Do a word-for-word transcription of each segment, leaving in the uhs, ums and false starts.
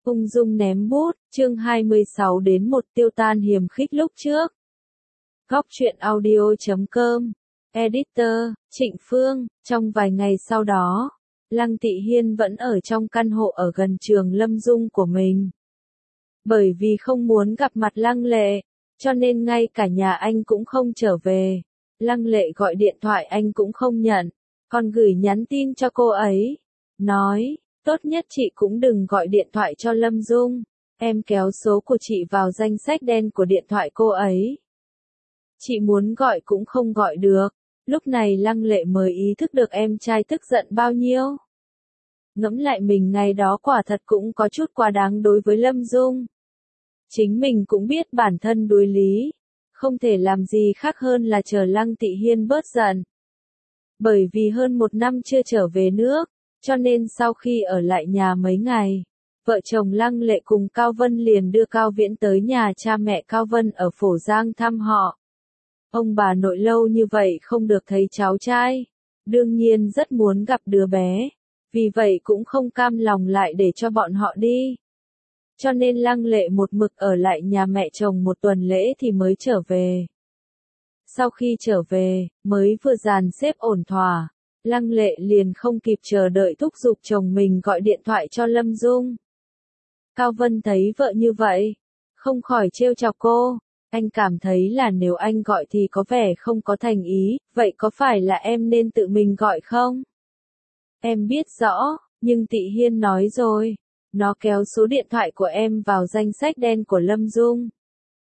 Ung dung ném bút, chương hai mươi sáu đến một tiêu tan hiềm khích lúc trước. Góc truyện audio chấm com, Editor, Trịnh Phương, trong vài ngày sau đó, Lăng Tị Hiên vẫn ở trong căn hộ ở gần trường Lâm Dung của mình. Bởi vì không muốn gặp mặt Lăng Lệ, cho nên ngay cả nhà anh cũng không trở về. Lăng Lệ gọi điện thoại anh cũng không nhận, còn gửi nhắn tin cho cô ấy, nói, tốt nhất chị cũng đừng gọi điện thoại cho Lâm Dung, em kéo số của chị vào danh sách đen của điện thoại cô ấy. Chị muốn gọi cũng không gọi được, lúc này Lăng Lệ mới ý thức được em trai tức giận bao nhiêu. Ngẫm lại mình ngày đó quả thật cũng có chút quá đáng đối với Lâm Dung. Chính mình cũng biết bản thân đối lý, không thể làm gì khác hơn là chờ Lăng Tị Hiên bớt giận. Bởi vì hơn một năm chưa trở về nước, cho nên sau khi ở lại nhà mấy ngày, vợ chồng Lăng Lệ cùng Cao Vân liền đưa Cao Viễn tới nhà cha mẹ Cao Vân ở Phổ Giang thăm họ. Ông bà nội lâu như vậy không được thấy cháu trai, đương nhiên rất muốn gặp đứa bé, vì vậy cũng không cam lòng lại để cho bọn họ đi. Cho nên Lăng Lệ một mực ở lại nhà mẹ chồng một tuần lễ thì mới trở về. Sau khi trở về, mới vừa dàn xếp ổn thỏa, Lăng Lệ liền không kịp chờ đợi thúc giục chồng mình gọi điện thoại cho Lâm Dung. Cao Vân thấy vợ như vậy, không khỏi trêu chọc cô, anh cảm thấy là nếu anh gọi thì có vẻ không có thành ý, vậy có phải là em nên tự mình gọi không? Em biết rõ, nhưng Tị Hiên nói rồi, nó kéo số điện thoại của em vào danh sách đen của Lâm Dung.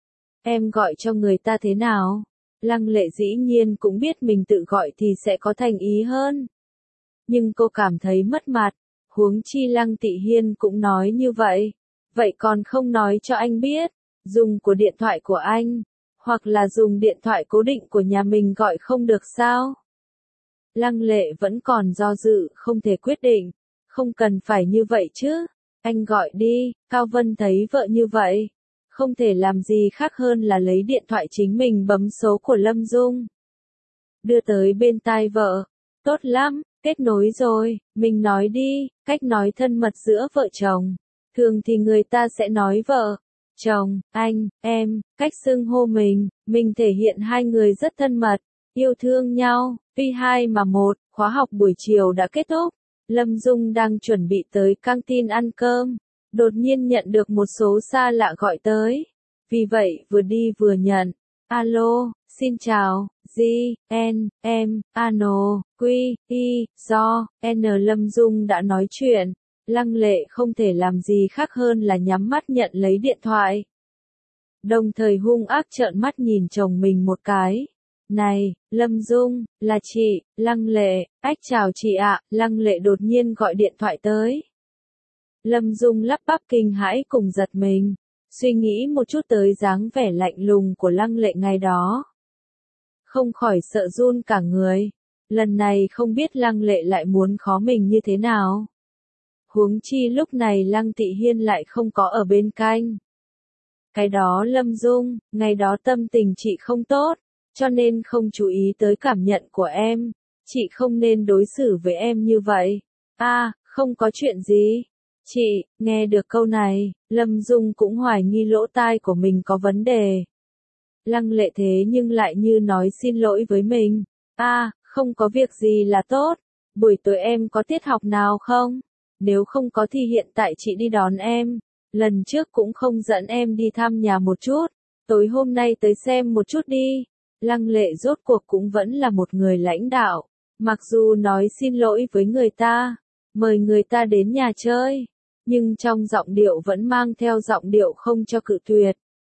Em gọi cho người ta thế nào? Lăng Lệ dĩ nhiên cũng biết mình tự gọi thì sẽ có thành ý hơn. Nhưng cô cảm thấy mất mặt, huống chi Lăng Tị Hiên cũng nói như vậy. Vậy còn không nói cho anh biết, dùng của điện thoại của anh, hoặc là dùng điện thoại cố định của nhà mình gọi không được sao? Lăng Lệ vẫn còn do dự, không thể quyết định, không cần phải như vậy chứ, anh gọi đi. Cao Vân thấy vợ như vậy, không thể làm gì khác hơn là lấy điện thoại chính mình bấm số của Lâm Dung. Đưa tới bên tai vợ, tốt lắm, kết nối rồi, mình nói đi, cách nói thân mật giữa vợ chồng. Thường thì người ta sẽ nói vợ, chồng, anh, em, cách xưng hô mình, mình thể hiện hai người rất thân mật, yêu thương nhau. Tuy hai mà một, khóa học buổi chiều đã kết thúc, Lâm Dung đang chuẩn bị tới căng tin ăn cơm, đột nhiên nhận được một số xa lạ gọi tới. Vì vậy vừa đi vừa nhận, alo, xin chào, Di, N, em, Ano, Quy, Y, Do, N. Lâm Dung đã nói chuyện, Lăng Lệ không thể làm gì khác hơn là nhắm mắt nhận lấy điện thoại. Đồng thời hung ác trợn mắt nhìn chồng mình một cái. Này, Lâm Dung, là chị, Lăng Lệ, ách chào chị ạ. Lăng Lệ đột nhiên gọi điện thoại tới. Lâm Dung lắp bắp kinh hãi cùng giật mình, suy nghĩ một chút tới dáng vẻ lạnh lùng của Lăng Lệ ngày đó. Không khỏi sợ run cả người, lần này không biết Lăng Lệ lại muốn khó mình như thế nào. Huống chi lúc này Lăng Tị Hiên lại không có ở bên cạnh. Cái đó Lâm Dung, ngày đó tâm tình chị không tốt, cho nên không chú ý tới cảm nhận của em, chị không nên đối xử với em như vậy. A, à, không có chuyện gì. Chị, nghe được câu này, Lâm Dung cũng hoài nghi lỗ tai của mình có vấn đề. Lăng Lệ thế nhưng lại như nói xin lỗi với mình. A, à, không có việc gì là tốt. Buổi tối em có tiết học nào không? Nếu không có thì hiện tại chị đi đón em. Lần trước cũng không dẫn em đi thăm nhà một chút. Tối hôm nay tới xem một chút đi. Lăng Lệ rốt cuộc cũng vẫn là một người lãnh đạo. Mặc dù nói xin lỗi với người ta, mời người ta đến nhà chơi, nhưng trong giọng điệu vẫn mang theo giọng điệu không cho cự tuyệt.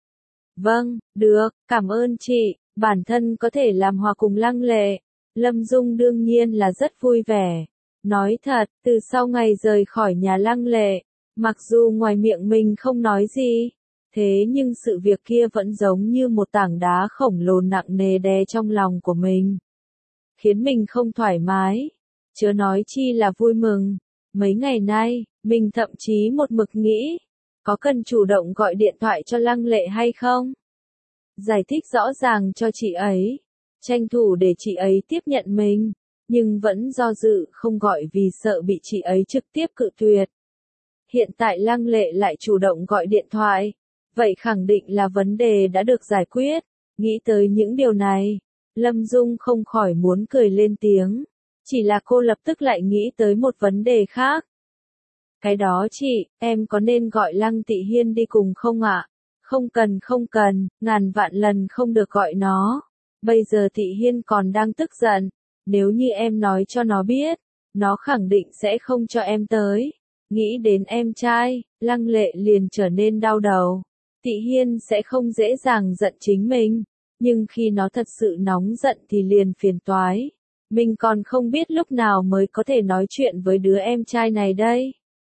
Vâng, được, cảm ơn chị, bản thân có thể làm hòa cùng Lăng Lệ. Lâm Dung đương nhiên là rất vui vẻ. Nói thật, từ sau ngày rời khỏi nhà Lăng Lệ, mặc dù ngoài miệng mình không nói gì, thế nhưng sự việc kia vẫn giống như một tảng đá khổng lồ nặng nề đè trong lòng của mình, khiến mình không thoải mái, chớ nói chi là vui mừng. Mấy ngày nay, mình thậm chí một mực nghĩ, có cần chủ động gọi điện thoại cho Lăng Lệ hay không? Giải thích rõ ràng cho chị ấy, tranh thủ để chị ấy tiếp nhận mình, nhưng vẫn do dự không gọi vì sợ bị chị ấy trực tiếp cự tuyệt. Hiện tại Lăng Lệ lại chủ động gọi điện thoại. Vậy khẳng định là vấn đề đã được giải quyết. Nghĩ tới những điều này, Lâm Dung không khỏi muốn cười lên tiếng. Chỉ là cô lập tức lại nghĩ tới một vấn đề khác. Cái đó chị, em có nên gọi Lăng Tị Hiên đi cùng không ạ? Không cần không cần, ngàn vạn lần không được gọi nó. Bây giờ Tị Hiên còn đang tức giận. Nếu như em nói cho nó biết, nó khẳng định sẽ không cho em tới. Nghĩ đến em trai, Lăng Lệ liền trở nên đau đầu. Tị Hiên sẽ không dễ dàng giận chính mình. Nhưng khi nó thật sự nóng giận thì liền phiền toái. Mình còn không biết lúc nào mới có thể nói chuyện với đứa em trai này đây.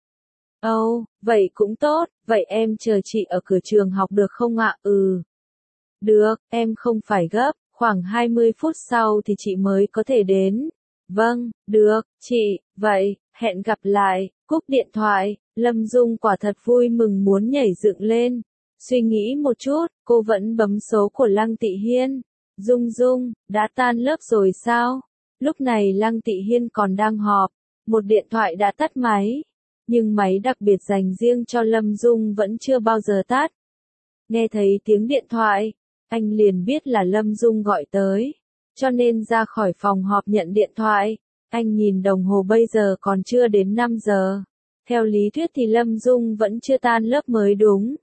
Ồ, oh, vậy cũng tốt, vậy em chờ chị ở cửa trường học được không ạ? Ừ. Được, em không phải gấp, khoảng hai mươi phút sau thì chị mới có thể đến. Vâng, được, chị, vậy, hẹn gặp lại, cúp điện thoại, Lâm Dung quả thật vui mừng muốn nhảy dựng lên. Suy nghĩ một chút, cô vẫn bấm số của Lăng Tị Hiên. Dung Dung, đã tan lớp rồi sao? Lúc này Lăng Tị Hiên còn đang họp, một điện thoại đã tắt máy. Nhưng máy đặc biệt dành riêng cho Lâm Dung vẫn chưa bao giờ tắt. Nghe thấy tiếng điện thoại, anh liền biết là Lâm Dung gọi tới, cho nên ra khỏi phòng họp nhận điện thoại. Anh nhìn đồng hồ bây giờ còn chưa đến năm giờ. Theo lý thuyết thì Lâm Dung vẫn chưa tan lớp mới đúng.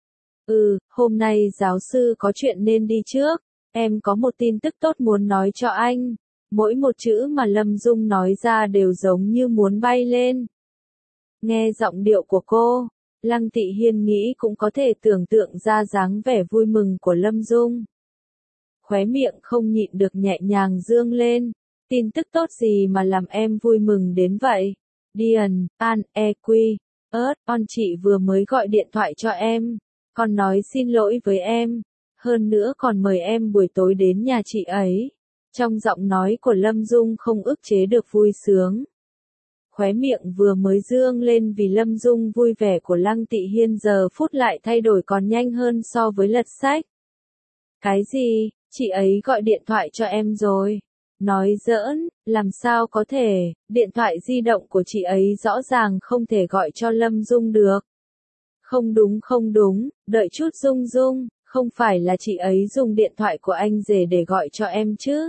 Ừ, hôm nay giáo sư có chuyện nên đi trước. Em có một tin tức tốt muốn nói cho anh. Mỗi một chữ mà Lâm Dung nói ra đều giống như muốn bay lên. Nghe giọng điệu của cô, Lăng Tị Hiên nghĩ cũng có thể tưởng tượng ra dáng vẻ vui mừng của Lâm Dung. Khóe miệng không nhịn được nhẹ nhàng dương lên. Tin tức tốt gì mà làm em vui mừng đến vậy? Điền, An, E Quy, ớt, on chị vừa mới gọi điện thoại cho em. Còn nói xin lỗi với em. Hơn nữa còn mời em buổi tối đến nhà chị ấy. Trong giọng nói của Lâm Dung không ức chế được vui sướng. Khóe miệng vừa mới dương lên vì Lâm Dung vui vẻ của Lăng Tị Hiên giờ phút lại thay đổi còn nhanh hơn so với lật sách. Cái gì, chị ấy gọi điện thoại cho em rồi? Nói giỡn, làm sao có thể, điện thoại di động của chị ấy rõ ràng không thể gọi cho Lâm Dung được. Không đúng không đúng, đợi chút Dung Dung, không phải là chị ấy dùng điện thoại của anh rể để gọi cho em chứ?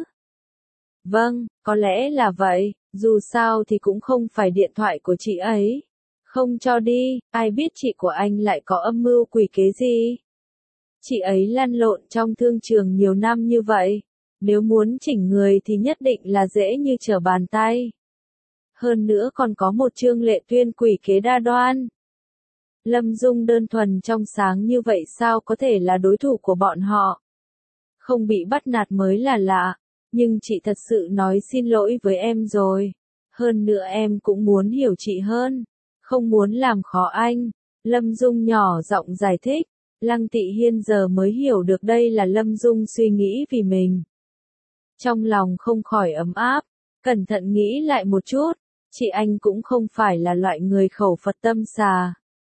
Vâng, có lẽ là vậy, dù sao thì cũng không phải điện thoại của chị ấy. Không cho đi, ai biết chị của anh lại có âm mưu quỷ kế gì? Chị ấy lăn lộn trong thương trường nhiều năm như vậy, nếu muốn chỉnh người thì nhất định là dễ như trở bàn tay. Hơn nữa còn có một Trương Lệ Tuyên quỷ kế đa đoan. Lâm Dung đơn thuần trong sáng như vậy sao có thể là đối thủ của bọn họ? Không bị bắt nạt mới là lạ, nhưng chị thật sự nói xin lỗi với em rồi. Hơn nữa em cũng muốn hiểu chị hơn, không muốn làm khó anh. Lâm Dung nhỏ giọng giải thích. Lăng Tị Hiên giờ mới hiểu được đây là Lâm Dung suy nghĩ vì mình. Trong lòng không khỏi ấm áp, cẩn thận nghĩ lại một chút, chị anh cũng không phải là loại người khẩu Phật tâm xà.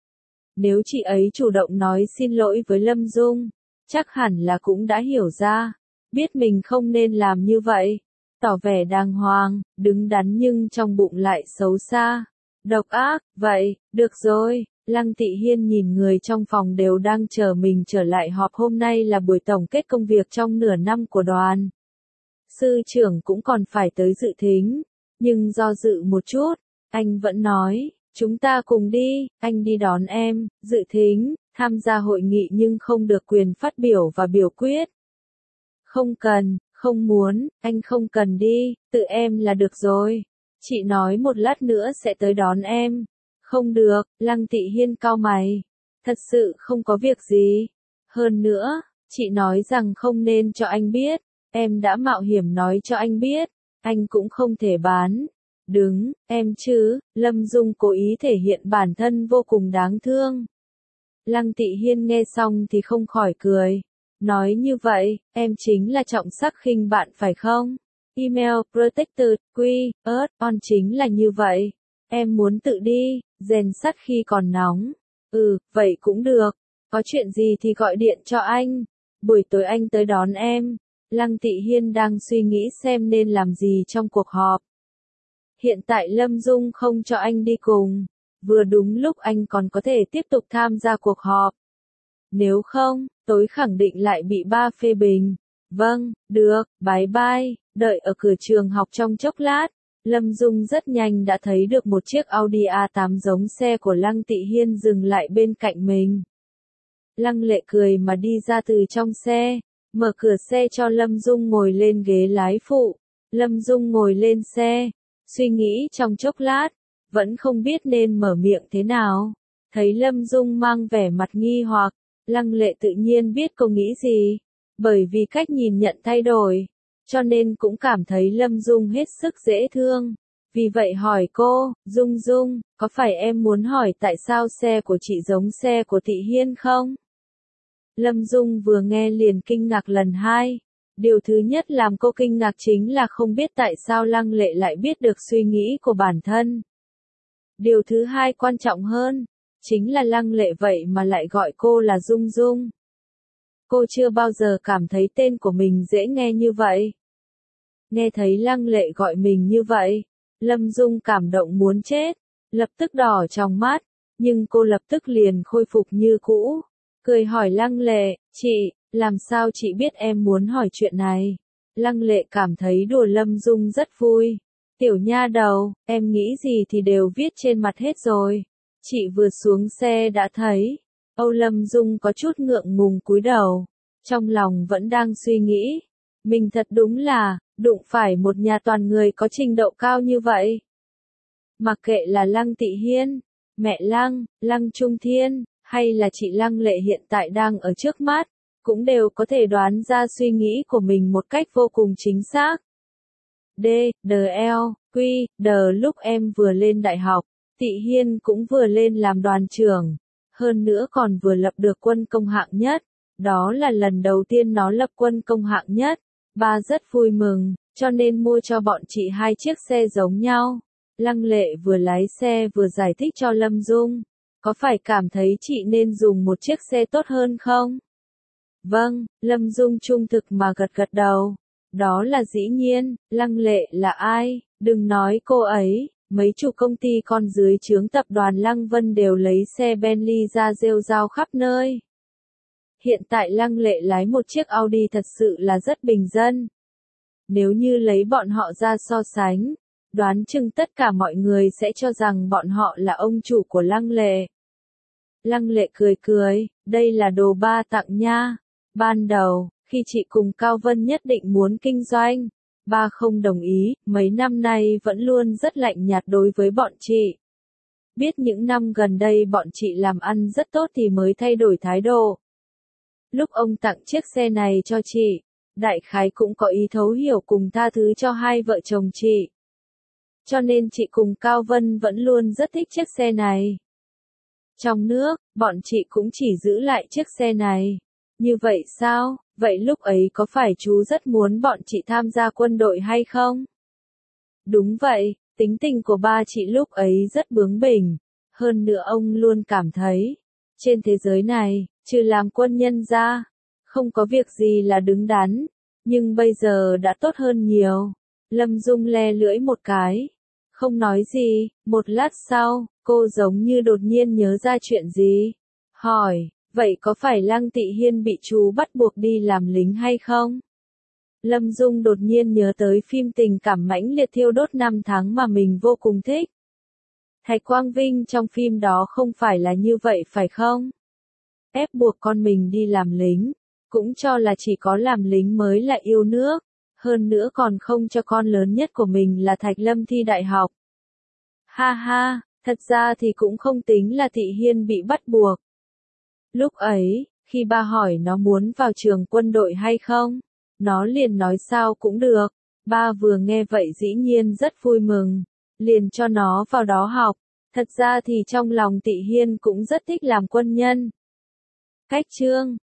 Nếu chị ấy chủ động nói xin lỗi với Lâm Dung, chắc hẳn là cũng đã hiểu ra, biết mình không nên làm như vậy, tỏ vẻ đàng hoàng, đứng đắn nhưng trong bụng lại xấu xa, độc ác. Vậy, được rồi. Lăng Tị Hiên nhìn người trong phòng đều đang chờ mình trở lại họp. Hôm nay là buổi tổng kết công việc trong nửa năm của đoàn. Sư trưởng cũng còn phải tới dự thính, nhưng do dự một chút, anh vẫn nói, chúng ta cùng đi, anh đi đón em, dự thính, tham gia hội nghị nhưng không được quyền phát biểu và biểu quyết. Không cần, không muốn, anh không cần đi, tự em là được rồi. Chị nói một lát nữa sẽ tới đón em. Không được, Lăng Tị Hiên cau mày. Thật sự không có việc gì. Hơn nữa, chị nói rằng không nên cho anh biết. Em đã mạo hiểm nói cho anh biết. Anh cũng không thể bán. Đứng, em chứ, Lâm Dung cố ý thể hiện bản thân vô cùng đáng thương. Lăng Tị Hiên nghe xong thì không khỏi cười. Nói như vậy, em chính là trọng sắc khinh bạn phải không? Email, protected, quy, earth, on chính là như vậy. Em muốn tự đi, rèn sắt khi còn nóng. Ừ, vậy cũng được. Có chuyện gì thì gọi điện cho anh. Buổi tối anh tới đón em. Lăng Tị Hiên đang suy nghĩ xem nên làm gì trong cuộc họp. Hiện tại Lâm Dung không cho anh đi cùng. Vừa đúng lúc anh còn có thể tiếp tục tham gia cuộc họp. Nếu không, tối khẳng định lại bị ba phê bình. Vâng, được, bye bye, đợi ở cửa trường học trong chốc lát. Lâm Dung rất nhanh đã thấy được một chiếc Audi a tám giống xe của Lăng Tị Hiên dừng lại bên cạnh mình. Lăng Lệ cười mà đi ra từ trong xe, mở cửa xe cho Lâm Dung ngồi lên ghế lái phụ. Lâm Dung ngồi lên xe, suy nghĩ trong chốc lát, vẫn không biết nên mở miệng thế nào. Thấy Lâm Dung mang vẻ mặt nghi hoặc, Lăng Lệ tự nhiên biết cô nghĩ gì, bởi vì cách nhìn nhận thay đổi, cho nên cũng cảm thấy Lâm Dung hết sức dễ thương. Vì vậy hỏi cô, Dung Dung, có phải em muốn hỏi tại sao xe của chị giống xe của Tị Hiên không? Lâm Dung vừa nghe liền kinh ngạc lần hai. Điều thứ nhất làm cô kinh ngạc chính là không biết tại sao Lăng Lệ lại biết được suy nghĩ của bản thân. Điều thứ hai quan trọng hơn, chính là Lăng Lệ vậy mà lại gọi cô là Dung Dung. Cô chưa bao giờ cảm thấy tên của mình dễ nghe như vậy. Nghe thấy Lăng Lệ gọi mình như vậy, Lâm Dung cảm động muốn chết, lập tức đỏ trong mắt, nhưng cô lập tức liền khôi phục như cũ, cười hỏi Lăng Lệ, chị, làm sao chị biết em muốn hỏi chuyện này? Lăng Lệ cảm thấy đùa Lâm Dung rất vui. Tiểu nha đầu, em nghĩ gì thì đều viết trên mặt hết rồi. Chị vừa xuống xe đã thấy. Âu Lâm Dung có chút ngượng ngùng cúi đầu, trong lòng vẫn đang suy nghĩ. Mình thật đúng là, đụng phải một nhà toàn người có trình độ cao như vậy. Mặc kệ là Lăng Tị Hiên, mẹ Lăng, Lăng Trung Thiên, hay là chị Lăng Lệ hiện tại đang ở trước mắt, cũng đều có thể đoán ra suy nghĩ của mình một cách vô cùng chính xác. D, D L, Q, D lúc em vừa lên đại học, Tị Hiên cũng vừa lên làm đoàn trưởng, hơn nữa còn vừa lập được quân công hạng nhất, đó là lần đầu tiên nó lập quân công hạng nhất. Ba rất vui mừng, cho nên mua cho bọn chị hai chiếc xe giống nhau. Lăng Lệ vừa lái xe vừa giải thích cho Lâm Dung, có phải cảm thấy chị nên dùng một chiếc xe tốt hơn không? Vâng, Lâm Dung trung thực mà gật gật đầu. Đó là dĩ nhiên. Lăng Lệ là ai? Đừng nói cô ấy, mấy chục công ty con dưới trướng tập đoàn Lăng Vân đều lấy xe Bentley ra rêu rao khắp nơi. Hiện tại Lăng Lệ lái một chiếc Audi thật sự là rất bình dân. Nếu như lấy bọn họ ra so sánh, đoán chừng tất cả mọi người sẽ cho rằng bọn họ là ông chủ của Lăng Lệ. Lăng Lệ cười cười, đây là đồ ba tặng nha. Ban đầu, khi chị cùng Cao Vân nhất định muốn kinh doanh, ba không đồng ý, mấy năm nay vẫn luôn rất lạnh nhạt đối với bọn chị. Biết những năm gần đây bọn chị làm ăn rất tốt thì mới thay đổi thái độ. Lúc ông tặng chiếc xe này cho chị, đại khái cũng có ý thấu hiểu cùng tha thứ cho hai vợ chồng chị. Cho nên chị cùng Cao Vân vẫn luôn rất thích chiếc xe này. Trong nước, bọn chị cũng chỉ giữ lại chiếc xe này. Như vậy sao? Vậy lúc ấy có phải chú rất muốn bọn chị tham gia quân đội hay không? Đúng vậy, tính tình của ba chị lúc ấy rất bướng bỉnh. Hơn nữa ông luôn cảm thấy, trên thế giới này, trừ làm quân nhân ra, không có việc gì là đứng đắn. Nhưng bây giờ đã tốt hơn nhiều. Lâm Dung le lưỡi một cái, không nói gì. Một lát sau, cô giống như đột nhiên nhớ ra chuyện gì. Hỏi, vậy có phải Lăng Tị Hiên bị chú bắt buộc đi làm lính hay không? Lâm Dung đột nhiên nhớ tới phim tình cảm mãnh liệt thiêu đốt năm tháng mà mình vô cùng thích. Thạch Quang Vinh trong phim đó không phải là như vậy phải không? Ép buộc con mình đi làm lính, cũng cho là chỉ có làm lính mới là yêu nước, hơn nữa còn không cho con lớn nhất của mình là Thạch Lâm thi đại học. Ha ha, thật ra thì cũng không tính là Tị Hiên bị bắt buộc. Lúc ấy, khi ba hỏi nó muốn vào trường quân đội hay không, nó liền nói sao cũng được. Ba vừa nghe vậy dĩ nhiên rất vui mừng, liền cho nó vào đó học. Thật ra thì trong lòng Tị Hiên cũng rất thích làm quân nhân. Cách chương